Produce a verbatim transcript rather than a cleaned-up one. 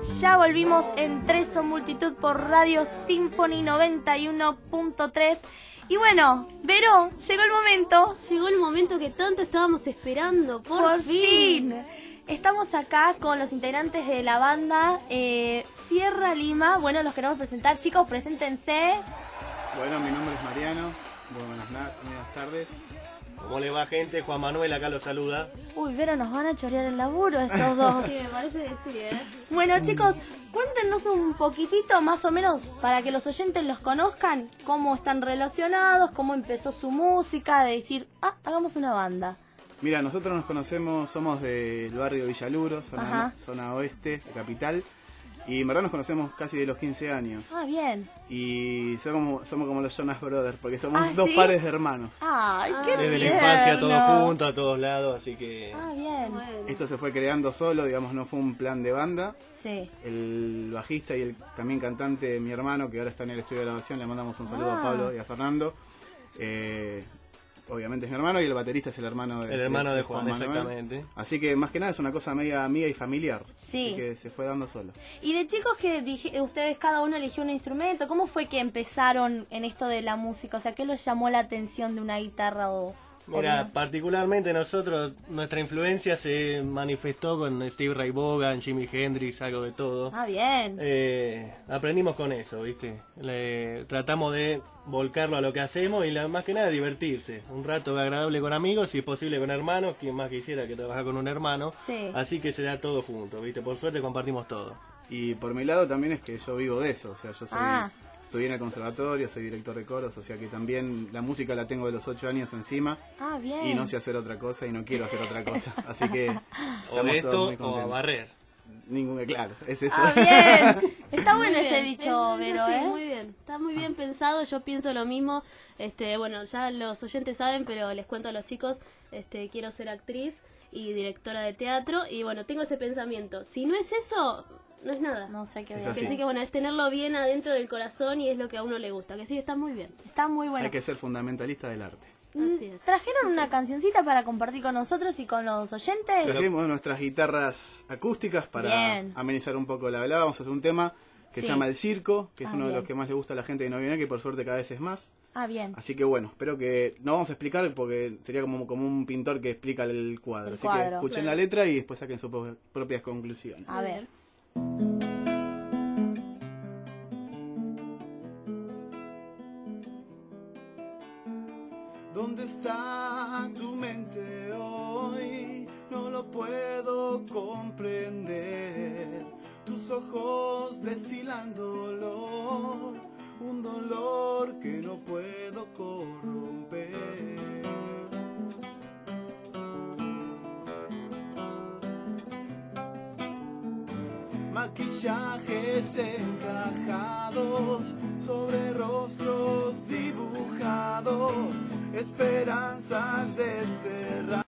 Ya volvimos en Tres o Multitud por Radio Symphony noventa y uno punto tres. Y bueno, Vero, llegó el momento. Llegó el momento que tanto estábamos esperando, por, Por fin. fin. Estamos acá con los integrantes de la banda eh, Sierra Lima. Bueno, los queremos presentar. Chicos, preséntense. Bueno, mi nombre es Mariano. Buenas, buenas tardes. ¿Cómo le va, gente? Juan Manuel acá los saluda. Uy, Vero, nos van a chorear el laburo estos dos. Sí, me parece que sí, ¿eh? Bueno, chicos, cuéntenos un poquitito, más o menos, para que los oyentes los conozcan, cómo están relacionados, cómo empezó su música, de decir, ah, hagamos una banda. Mira, nosotros nos conocemos, somos del barrio Villaluro, zona, zona oeste, de capital. Y en verdad nos conocemos casi de los quince años. Ah, bien. Y somos, somos como los Jonas Brothers, porque somos ¿Ah, dos sí? pares de hermanos. Ay, qué Desde tierno. la infancia todos juntos, a todos lados, así que... Ah, bien. Bueno. Esto se fue creando solo, digamos, no fue un plan de banda. Sí. El bajista y el también cantante, mi hermano, que ahora está en el estudio de grabación, le mandamos un saludo Ah. a Pablo y a Fernando. Eh, obviamente es mi hermano y el baterista es el hermano de, El hermano de, de Juan Juan, Manuel. exactamente. Así que más que nada es una cosa media amiga y familiar. Sí. Así que se fue dando solo. Y de chicos que dije, ustedes cada uno eligió un instrumento, ¿cómo fue que empezaron en esto de la música? O sea, ¿qué los llamó la atención de una guitarra o...? Mira, o no? particularmente nosotros, nuestra influencia se manifestó con Steve Ray Vaughan, Jimi Hendrix, algo de todo. Ah, bien. Eh, aprendimos con eso, ¿viste? Le, tratamos de volcarlo a lo que hacemos y la, más que nada divertirse. Un rato agradable con amigos, si es posible con hermanos, quien más quisiera que trabajar con un hermano. Sí. Así que se da todo junto, ¿viste? Por suerte compartimos todo. Y por mi lado también es que yo vivo de eso. O sea, yo soy... Ah. Estudié en el conservatorio, soy director de coros, o sea que también la música la tengo de los ocho años encima. Ah, bien. Y no sé hacer otra cosa y no quiero hacer otra cosa. Así que O estamos de todos esto muy o a contentos. barrer. Ningún, claro, es eso. Ah, bien. Está bueno Muy ese bien. dicho, Es- es Vero, así, ¿eh? muy bien. Está muy bien pensado, yo pienso lo mismo. Este, bueno, ya los oyentes saben, pero les cuento a los chicos, este, quiero ser actriz y directora de teatro y bueno, tengo ese pensamiento. Si no es eso, no es nada. No sé qué Es voy a así. Que decir. sí que bueno, es tenerlo bien adentro del corazón y es lo que a uno le gusta. Que sí, está muy bien. Está muy bueno. Hay que ser fundamentalista del arte. Así es. ¿Trajeron una cancioncita para compartir con nosotros y con los oyentes? Trajimos nuestras guitarras acústicas para Bien. amenizar un poco la velada. Vamos a hacer un tema que Sí. se llama El Circo, que es Ah, uno de bien. los que más le gusta a la gente que no viene, que por suerte cada vez es más. Ah, bien. Así que bueno, espero que... No vamos a explicar porque sería como, como un pintor que explica el cuadro. El Así cuadro, que escuchen claro. la letra y después saquen sus pro- propias conclusiones. A ver. ¿Dónde está tu mente hoy? No lo puedo comprender. Tus ojos destilando dolor, un dolor que no puedo corromper. Maquillajes encajados sobre rostros dibujados, esperanzas desterradas.